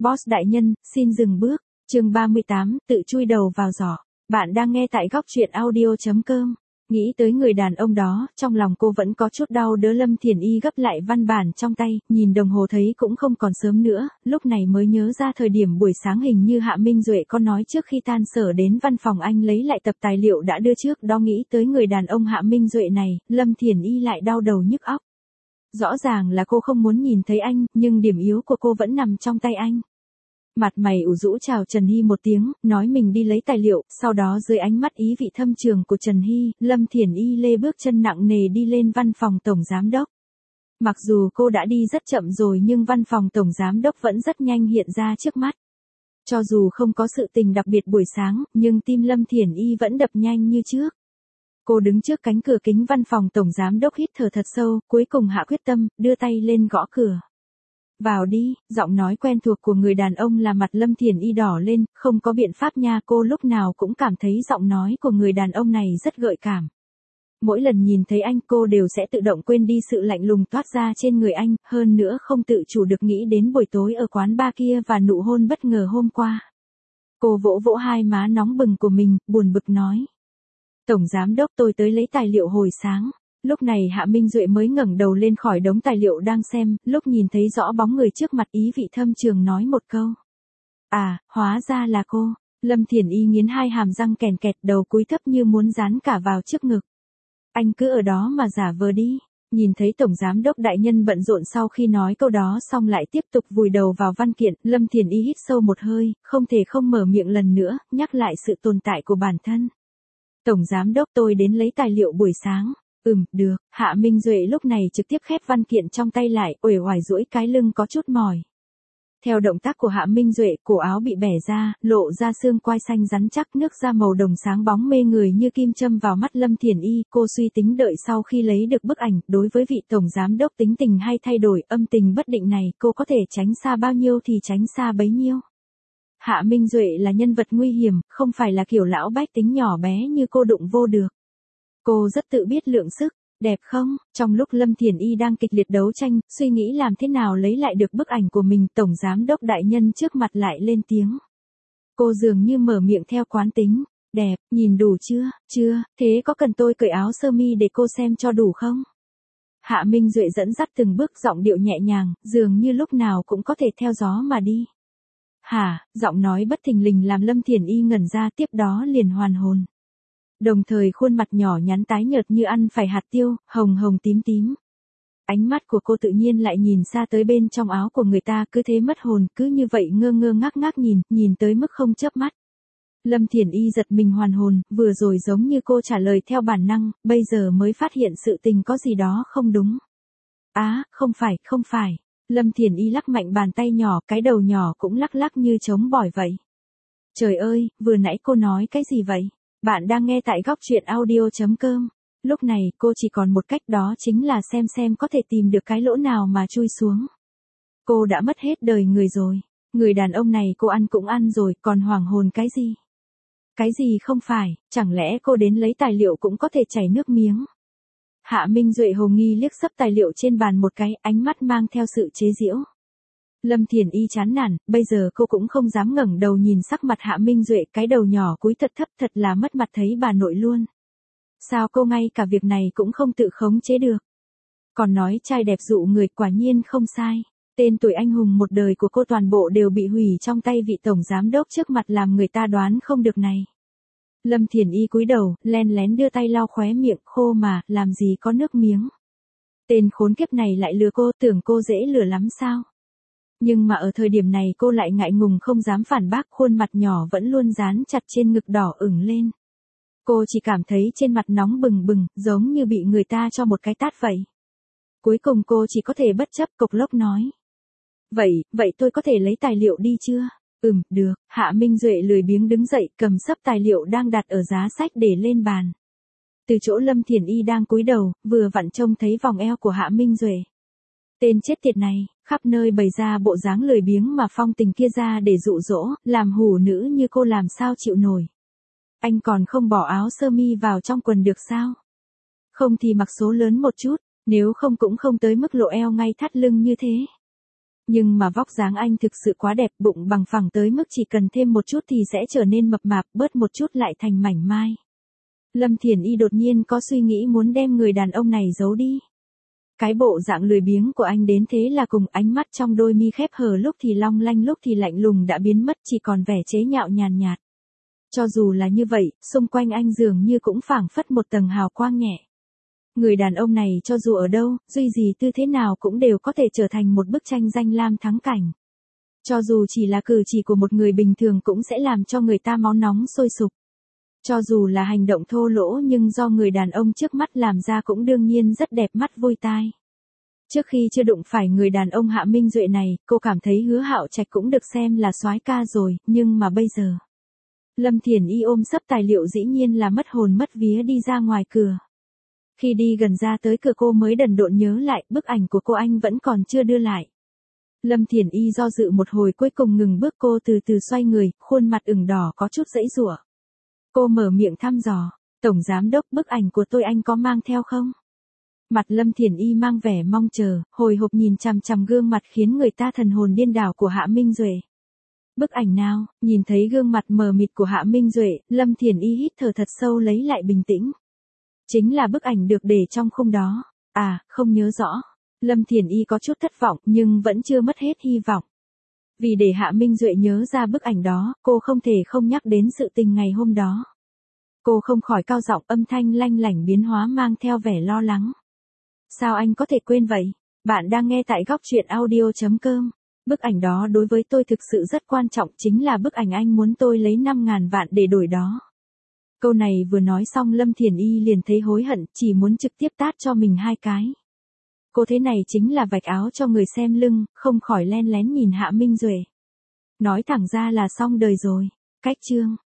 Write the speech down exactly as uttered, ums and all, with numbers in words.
Boss đại nhân, xin dừng bước. Chương ba mươi tám, tự chui đầu vào giỏ. Bạn đang nghe tại góc truyện audio chấm com. Nghĩ tới người đàn ông đó, trong lòng cô vẫn có chút đau đớn. Lâm Thiển Y gấp lại văn bản trong tay, nhìn đồng hồ thấy cũng không còn sớm nữa, lúc này mới nhớ ra thời điểm buổi sáng hình như Hạ Minh Duệ có nói trước khi tan sở đến văn phòng anh lấy lại tập tài liệu đã đưa trước đó. Nghĩ tới người đàn ông Hạ Minh Duệ này, Lâm Thiển Y lại đau đầu nhức óc. Rõ ràng là cô không muốn nhìn thấy anh, nhưng điểm yếu của cô vẫn nằm trong tay anh. Mặt mày ủ rũ chào Trần Hy một tiếng, nói mình đi lấy tài liệu, sau đó dưới ánh mắt ý vị thâm trường của Trần Hy, Lâm Thiển Y lê bước chân nặng nề đi lên văn phòng tổng giám đốc. Mặc dù cô đã đi rất chậm rồi nhưng văn phòng tổng giám đốc vẫn rất nhanh hiện ra trước mắt. Cho dù không có sự tình đặc biệt buổi sáng, nhưng tim Lâm Thiển Y vẫn đập nhanh như trước. Cô đứng trước cánh cửa kính văn phòng tổng giám đốc hít thở thật sâu, cuối cùng hạ quyết tâm, đưa tay lên gõ cửa. Vào đi, giọng nói quen thuộc của người đàn ông làm mặt Lâm Thiển Y đỏ lên, không có biện pháp nha, cô lúc nào cũng cảm thấy giọng nói của người đàn ông này rất gợi cảm. Mỗi lần nhìn thấy anh cô đều sẽ tự động quên đi sự lạnh lùng toát ra trên người anh, hơn nữa không tự chủ được nghĩ đến buổi tối ở quán bar kia và nụ hôn bất ngờ hôm qua. Cô vỗ vỗ hai má nóng bừng của mình, buồn bực nói. Tổng giám đốc, tôi tới lấy tài liệu hồi sáng. Lúc này Hạ Minh Duệ mới ngẩng đầu lên khỏi đống tài liệu đang xem, lúc nhìn thấy rõ bóng người trước mặt ý vị thâm trường nói một câu. À, hóa ra là cô. Lâm Thiển Y nghiến hai hàm răng kèn kẹt, đầu cúi thấp như muốn dán cả vào trước ngực. Anh cứ ở đó mà giả vờ đi. Nhìn thấy tổng giám đốc đại nhân bận rộn sau khi nói câu đó xong lại tiếp tục vùi đầu vào văn kiện, Lâm Thiển Y hít sâu một hơi, không thể không mở miệng lần nữa, nhắc lại sự tồn tại của bản thân. Tổng giám đốc, tôi đến lấy tài liệu buổi sáng. Ừm, được. Hạ Minh Duệ lúc này trực tiếp khép văn kiện trong tay lại, uể oải duỗi cái lưng có chút mỏi. Theo động tác của Hạ Minh Duệ, cổ áo bị bẻ ra, lộ ra xương quai xanh rắn chắc, nước da màu đồng sáng bóng mê người như kim châm vào mắt Lâm Thiển Y. Cô suy tính đợi sau khi lấy được bức ảnh, đối với vị tổng giám đốc tính tình hay thay đổi, âm tình bất định này, cô có thể tránh xa bao nhiêu thì tránh xa bấy nhiêu. Hạ Minh Duệ là nhân vật nguy hiểm, không phải là kiểu lão bách tính nhỏ bé như cô đụng vô được. Cô rất tự biết lượng sức, đẹp không? Trong lúc Lâm Thiển Y đang kịch liệt đấu tranh, suy nghĩ làm thế nào lấy lại được bức ảnh của mình, tổng giám đốc đại nhân trước mặt lại lên tiếng. Cô dường như mở miệng theo quán tính, đẹp, nhìn đủ chưa, chưa, thế có cần tôi cởi áo sơ mi để cô xem cho đủ không? Hạ Minh Duệ dẫn dắt từng bước, giọng điệu nhẹ nhàng, dường như lúc nào cũng có thể theo gió mà đi. Hả, giọng nói bất thình lình làm Lâm Thiển Y ngẩn ra, tiếp đó liền hoàn hồn. Đồng thời khuôn mặt nhỏ nhắn tái nhợt như ăn phải hạt tiêu, hồng hồng tím tím. Ánh mắt của cô tự nhiên lại nhìn xa tới bên trong áo của người ta, cứ thế mất hồn, cứ như vậy ngơ ngơ ngác ngác nhìn, nhìn tới mức không chớp mắt. Lâm Thiển Y giật mình hoàn hồn, vừa rồi giống như cô trả lời theo bản năng, bây giờ mới phát hiện sự tình có gì đó không đúng. Á, à, không phải, không phải. Lâm Thiển Y lắc mạnh bàn tay nhỏ, cái đầu nhỏ cũng lắc lắc như trống bỏi vậy. Trời ơi, vừa nãy cô nói cái gì vậy? Bạn đang nghe tại góc truyện audio chấm com. Lúc này cô chỉ còn một cách, đó chính là xem xem có thể tìm được cái lỗ nào mà chui xuống. Cô đã mất hết đời người rồi. Người đàn ông này cô ăn cũng ăn rồi, còn hoàng hồn cái gì? Cái gì không phải, chẳng lẽ cô đến lấy tài liệu cũng có thể chảy nước miếng? Hạ Minh Duệ hồ nghi liếc xấp tài liệu trên bàn một cái, ánh mắt mang theo sự chế giễu. Lâm Thiển Y chán nản, bây giờ cô cũng không dám ngẩng đầu nhìn sắc mặt Hạ Minh Duệ, cái đầu nhỏ cúi thật thấp, thật là mất mặt thấy bà nội luôn. Sao cô ngay cả việc này cũng không tự khống chế được? Còn nói trai đẹp dụ người, quả nhiên không sai. Tên tuổi anh hùng một đời của cô toàn bộ đều bị hủy trong tay vị tổng giám đốc trước mặt, làm người ta đoán không được này. Lâm Thiển Y cúi đầu, len lén đưa tay lau khóe miệng, khô mà, làm gì có nước miếng. Tên khốn kiếp này lại lừa cô, tưởng cô dễ lừa lắm sao? Nhưng mà ở thời điểm này cô lại ngại ngùng không dám phản bác, khuôn mặt nhỏ vẫn luôn dán chặt trên ngực đỏ ửng lên. Cô chỉ cảm thấy trên mặt nóng bừng bừng, giống như bị người ta cho một cái tát vậy. Cuối cùng cô chỉ có thể bất chấp cộc lốc nói. Vậy, vậy tôi có thể lấy tài liệu đi chưa? Ừm, được. Hạ Minh Duệ lười biếng đứng dậy, cầm xấp tài liệu đang đặt ở giá sách để lên bàn. Từ chỗ Lâm Thiển Y đang cúi đầu, vừa vặn trông thấy vòng eo của Hạ Minh Duệ. Tên chết tiệt này, khắp nơi bày ra bộ dáng lười biếng mà phong tình kia ra để dụ dỗ, làm hủ nữ như cô làm sao chịu nổi. Anh còn không bỏ áo sơ mi vào trong quần được sao? Không thì mặc số lớn một chút, nếu không cũng không tới mức lộ eo ngay thắt lưng như thế. Nhưng mà vóc dáng anh thực sự quá đẹp, bụng bằng phẳng tới mức chỉ cần thêm một chút thì sẽ trở nên mập mạp, bớt một chút lại thành mảnh mai. Lâm Thiển Y đột nhiên có suy nghĩ muốn đem người đàn ông này giấu đi. Cái bộ dạng lười biếng của anh đến thế là cùng, ánh mắt trong đôi mi khép hờ lúc thì long lanh lúc thì lạnh lùng đã biến mất, chỉ còn vẻ chế nhạo nhàn nhạt. Cho dù là như vậy, xung quanh anh dường như cũng phảng phất một tầng hào quang nhẹ. Người đàn ông này cho dù ở đâu, duy gì tư thế nào cũng đều có thể trở thành một bức tranh danh lam thắng cảnh. Cho dù chỉ là cử chỉ của một người bình thường cũng sẽ làm cho người ta máu nóng sôi sục. Cho dù là hành động thô lỗ nhưng do người đàn ông trước mắt làm ra cũng đương nhiên rất đẹp mắt vui tai. Trước khi chưa đụng phải người đàn ông Hạ Minh Duệ này, cô cảm thấy Hứa Hạo Trạch cũng được xem là soái ca rồi, nhưng mà bây giờ. Lâm Thiển Y ôm sấp tài liệu dĩ nhiên là mất hồn mất vía đi ra ngoài cửa. Khi đi gần ra tới cửa cô mới đần độn nhớ lại, bức ảnh của cô anh vẫn còn chưa đưa lại. Lâm Thiển Y do dự một hồi cuối cùng ngừng bước, cô từ từ xoay người, khuôn mặt ửng đỏ có chút giãy giụa. Cô mở miệng thăm dò, Tổng Giám Đốc, bức ảnh của tôi anh có mang theo không? Mặt Lâm Thiển Y mang vẻ mong chờ, hồi hộp nhìn chằm chằm gương mặt khiến người ta thần hồn điên đảo của Hạ Minh Duệ. Bức ảnh nào? Nhìn thấy gương mặt mờ mịt của Hạ Minh Duệ, Lâm Thiển Y hít thở thật sâu lấy lại bình tĩnh. Chính là bức ảnh được để trong khung đó. À, không nhớ rõ. Lâm Thiển Y có chút thất vọng nhưng vẫn chưa mất hết hy vọng. Vì để Hạ Minh Duệ nhớ ra bức ảnh đó, cô không thể không nhắc đến sự tình ngày hôm đó. Cô không khỏi cao giọng, âm thanh lanh lảnh biến hóa mang theo vẻ lo lắng. Sao anh có thể quên vậy? Bạn đang nghe tại góc truyện audio chấm com. Bức ảnh đó đối với tôi thực sự rất quan trọng, chính là bức ảnh anh muốn tôi lấy năm ngàn vạn để đổi đó. Câu này vừa nói xong Lâm Thiển Y liền thấy hối hận, chỉ muốn trực tiếp tát cho mình hai cái. Cô thế này chính là vạch áo cho người xem lưng, không khỏi len lén nhìn Hạ Minh Duệ. Nói thẳng ra là xong đời rồi. Cách chương.